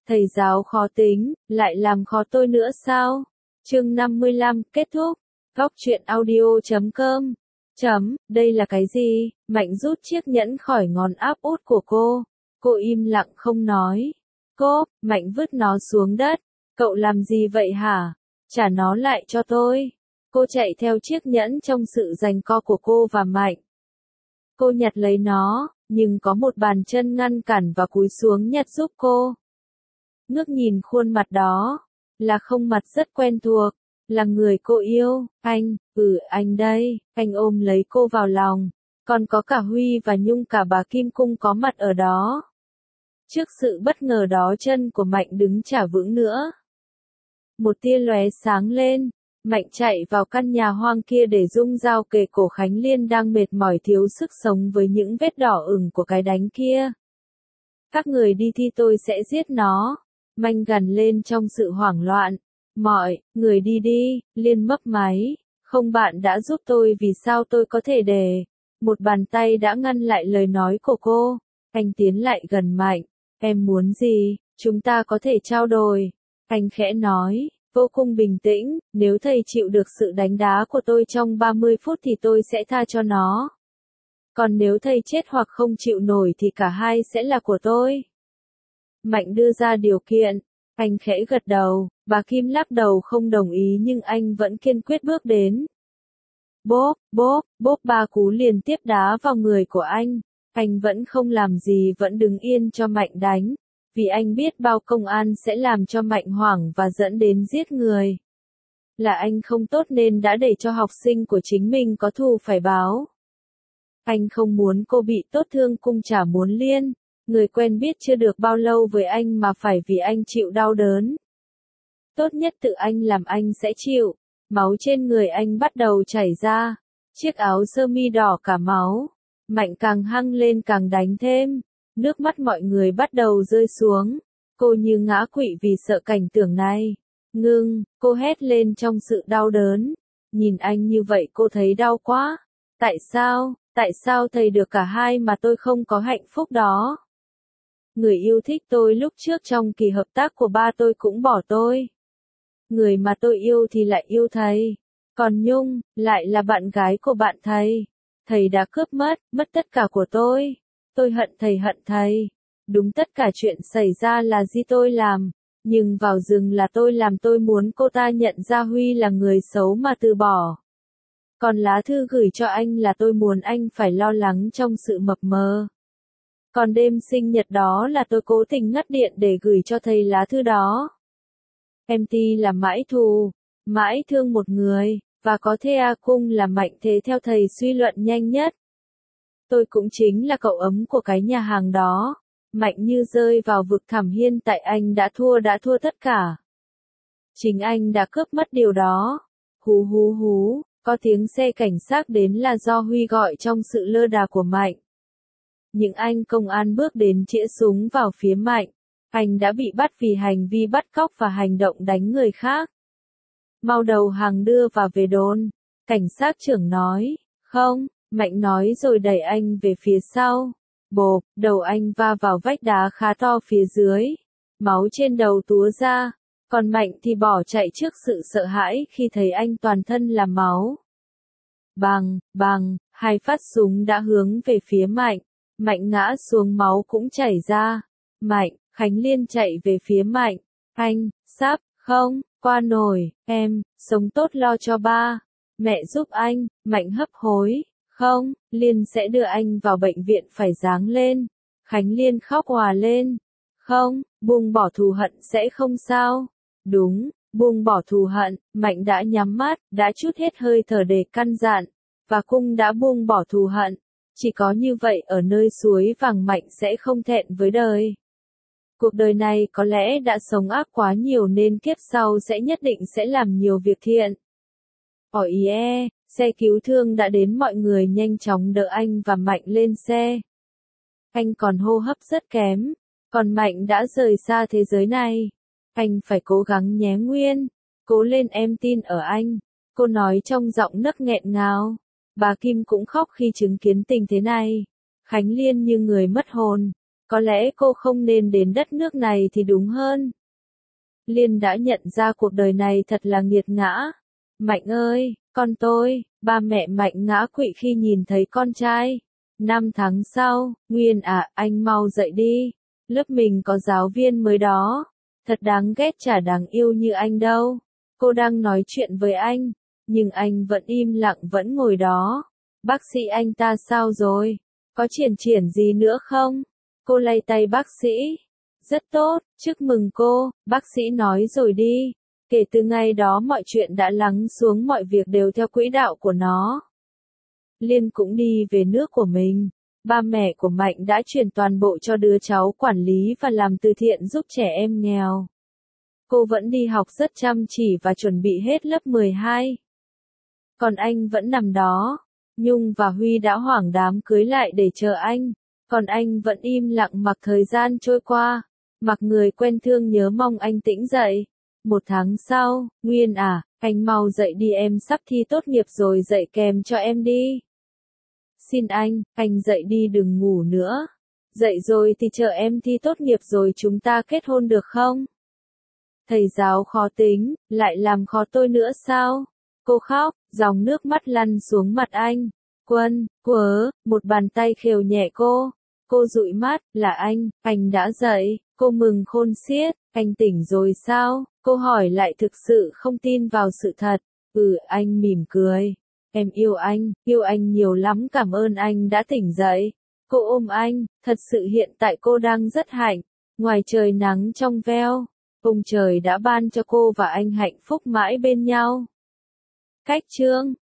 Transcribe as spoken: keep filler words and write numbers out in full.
Thầy giáo khó tính, lại làm khó tôi nữa sao? Chương năm mươi lăm, kết thúc. Góc truyện audio chấm com. Chấm, đây là cái gì? Mạnh rút chiếc nhẫn khỏi ngón áp út của cô. Cô im lặng không nói. Cô, Mạnh vứt nó xuống đất. Cậu làm gì vậy hả? Trả nó lại cho tôi. Cô chạy theo chiếc nhẫn trong sự giằng co của cô và Mạnh. Cô nhặt lấy nó, nhưng có một bàn chân ngăn cản và cúi xuống nhặt giúp cô. Ngước nhìn khuôn mặt đó, là không mặt rất quen thuộc, là người cô yêu. Anh, ừ anh đây. Anh ôm lấy cô vào lòng, còn có cả Huy và Nhung, cả bà Kim Cung có mặt ở đó. Trước sự bất ngờ đó, chân của Mạnh đứng chả vững nữa. Một tia lóe sáng lên, Mạnh chạy vào căn nhà hoang kia để dung dao kề cổ Khánh Liên đang mệt mỏi thiếu sức sống với những vết đỏ ửng của cái đánh kia. Các người đi thi tôi sẽ giết nó. Mạnh gằn lên trong sự hoảng loạn. Mọi người đi đi. Liên mấp máy. Không, bạn đã giúp tôi, vì sao tôi có thể để. Một bàn tay đã ngăn lại lời nói của cô. Anh tiến lại gần Mạnh. Em muốn gì? Chúng ta có thể trao đổi. Anh khẽ nói, vô cùng bình tĩnh, nếu thầy chịu được sự đánh đá của tôi trong ba mươi phút thì tôi sẽ tha cho nó. Còn nếu thầy chết hoặc không chịu nổi thì cả hai sẽ là của tôi. Mạnh đưa ra điều kiện. Anh khẽ gật đầu. Bà Kim lắc đầu không đồng ý, nhưng anh vẫn kiên quyết bước đến. Bốp, bốp, bốp, ba cú liên tiếp đá vào người của anh. Anh vẫn không làm gì, vẫn đứng yên cho Mạnh đánh. Vì anh biết bao công an sẽ làm cho Mạnh hoảng và dẫn đến giết người. Là anh không tốt nên đã để cho học sinh của chính mình có thù phải báo. Anh không muốn cô bị tốt thương, cũng chả muốn Liên, người quen biết chưa được bao lâu với anh mà phải vì anh chịu đau đớn. Tốt nhất tự anh làm, anh sẽ chịu. Máu trên người anh bắt đầu chảy ra. Chiếc áo sơ mi đỏ cả máu. Mạnh càng hăng lên càng đánh thêm. Nước mắt mọi người bắt đầu rơi xuống. Cô như ngã quỵ vì sợ cảnh tượng này. Ngưng, cô hét lên trong sự đau đớn. Nhìn anh như vậy cô thấy đau quá. Tại sao, tại sao thầy được cả hai mà tôi không có hạnh phúc đó? Người yêu thích tôi lúc trước trong kỳ hợp tác của ba tôi cũng bỏ tôi. Người mà tôi yêu thì lại yêu thầy. Còn Nhung, lại là bạn gái của bạn thầy. Thầy đã cướp mất, mất tất cả của tôi. Tôi hận thầy, hận thầy. Đúng, tất cả chuyện xảy ra là do tôi làm. Nhưng vào rừng là tôi làm. Tôi muốn cô ta nhận ra Huy là người xấu mà từ bỏ. Còn lá thư gửi cho anh là tôi muốn anh phải lo lắng trong sự mập mờ. Còn đêm sinh nhật đó là tôi cố tình ngắt điện để gửi cho thầy lá thư đó. Em Ti là mãi thù, mãi thương một người, và có thể A Cung là Mạnh thế theo thầy suy luận nhanh nhất. Tôi cũng chính là cậu ấm của cái nhà hàng đó. Mạnh như rơi vào vực thẳm, hiện tại anh đã thua, đã thua tất cả. Chính anh đã cướp mất điều đó. Hú hú hú, có tiếng xe cảnh sát đến là do Huy gọi trong sự lơ đà của Mạnh. Những anh công an bước đến chĩa súng vào phía Mạnh. Anh đã bị bắt vì hành vi bắt cóc và hành động đánh người khác. Mau đầu hàng đưa và về đồn. Cảnh sát trưởng nói. Không, Mạnh nói rồi đẩy anh về phía sau. Bộp, đầu anh va vào vách đá khá to phía dưới. Máu trên đầu túa ra. Còn Mạnh thì bỏ chạy trước sự sợ hãi khi thấy anh toàn thân là máu. Bang, bang, hai phát súng đã hướng về phía Mạnh. Mạnh ngã xuống, máu cũng chảy ra. Mạnh, Khánh Liên chạy về phía Mạnh. Anh, sắp, không, qua nổi, em, sống tốt lo cho ba. Mẹ giúp anh. Mạnh hấp hối. Không, Liên sẽ đưa anh vào bệnh viện, phải ráng lên. Khánh Liên khóc òa lên. Không, buông bỏ thù hận sẽ không sao. Đúng, buông bỏ thù hận. Mạnh đã nhắm mắt, đã trút hết hơi thở để căn dặn. Và Cung đã buông bỏ thù hận. Chỉ có như vậy ở nơi suối vàng Mạnh sẽ không thẹn với đời. Cuộc đời này có lẽ đã sống ác quá nhiều nên kiếp sau sẽ nhất định sẽ làm nhiều việc thiện. Ỏi e, xe cứu thương đã đến, mọi người nhanh chóng đỡ anh và Mạnh lên xe. Anh còn hô hấp rất kém, còn Mạnh đã rời xa thế giới này. Anh phải cố gắng nhé Nguyên, cố lên, em tin ở anh, cô nói trong giọng nấc nghẹn ngào. Bà Kim cũng khóc khi chứng kiến tình thế này. Khánh Liên như người mất hồn. Có lẽ cô không nên đến đất nước này thì đúng hơn. Liên đã nhận ra cuộc đời này thật là nghiệt ngã. Mạnh ơi, con tôi, ba mẹ Mạnh ngã quỵ khi nhìn thấy con trai. Năm tháng sau, Nguyên à, anh mau dậy đi. Lớp mình có giáo viên mới đó. Thật đáng ghét chả đáng yêu như anh đâu. Cô đang nói chuyện với anh, nhưng anh vẫn im lặng vẫn ngồi đó. Bác sĩ anh ta sao rồi? Có triển triển gì nữa không? Cô lay tay bác sĩ. Rất tốt, chúc mừng cô, bác sĩ nói rồi đi. Kể từ ngày đó mọi chuyện đã lắng xuống, mọi việc đều theo quỹ đạo của nó. Liên cũng đi về nước của mình. Ba mẹ của Mạnh đã chuyển toàn bộ cho đứa cháu quản lý và làm từ thiện giúp trẻ em nghèo. Cô vẫn đi học rất chăm chỉ và chuẩn bị hết lớp mười hai. Còn anh vẫn nằm đó. Nhung và Huy đã hoảng đám cưới lại để chờ anh. Còn anh vẫn im lặng mặc thời gian trôi qua. Mặc người quen thương nhớ mong anh tỉnh dậy. Một tháng sau, Nguyên à, anh mau dậy đi, em sắp thi tốt nghiệp rồi, dậy kèm cho em đi. Xin anh, anh dậy đi đừng ngủ nữa. Dậy rồi thì chờ em thi tốt nghiệp rồi chúng ta kết hôn được không? Thầy giáo khó tính, lại làm khó tôi nữa sao? Cô khóc, dòng nước mắt lăn xuống mặt anh. Quân, quớ, một bàn tay khều nhẹ cô. Cô dụi mắt, là anh, anh đã dậy. Cô mừng khôn xiết, anh tỉnh rồi sao? Cô hỏi lại thực sự không tin vào sự thật. Ừ, anh mỉm cười. Em yêu anh, yêu anh nhiều lắm, cảm ơn anh đã tỉnh dậy. Cô ôm anh, thật sự hiện tại cô đang rất hạnh. Ngoài trời nắng trong veo, ông trời đã ban cho cô và anh hạnh phúc mãi bên nhau. Cách chương